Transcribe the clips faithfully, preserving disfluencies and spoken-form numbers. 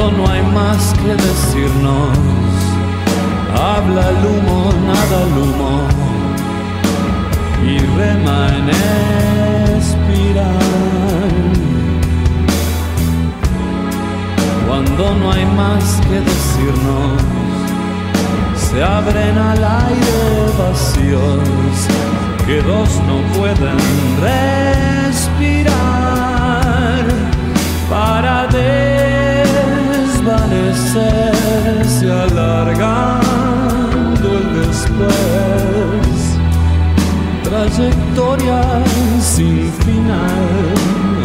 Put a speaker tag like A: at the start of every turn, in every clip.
A: Cuando no hay más que decirnos, habla el humo, nada el humo, y rema en espiral. Cuando no hay más que decirnos, se abren al aire vacíos que dos no pueden respirar para desvanecerse alargando el después. Trayectoria sin final,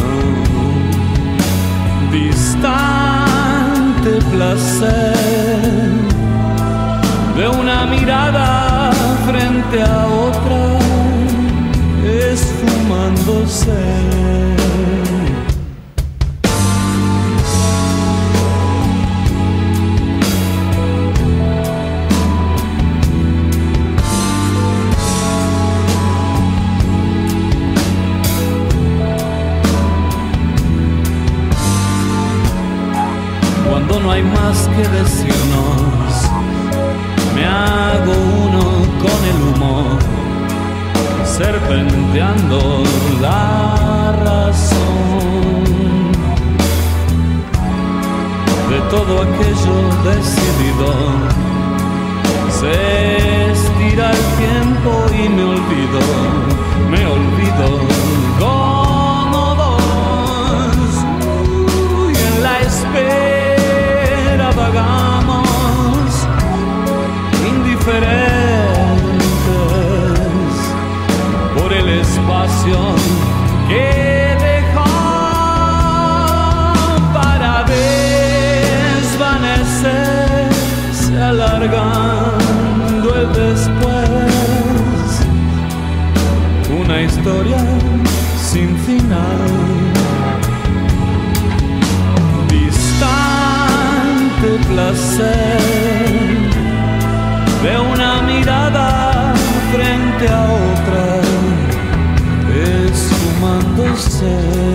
A: distante placer de una mirada frente a otra, esfumándose. Cuando no hay más que decirnos, me hago uno con el humo, serpenteando la razón de todo aquello decidido. Se estira el tiempo y me olvido, me olvido como dos, y en la espera vagamos indiferentes por el espacio que dejó para desvanecerse alargando el después. Una historia sin final, distante placer de una mirada frente a otra, esfumándose.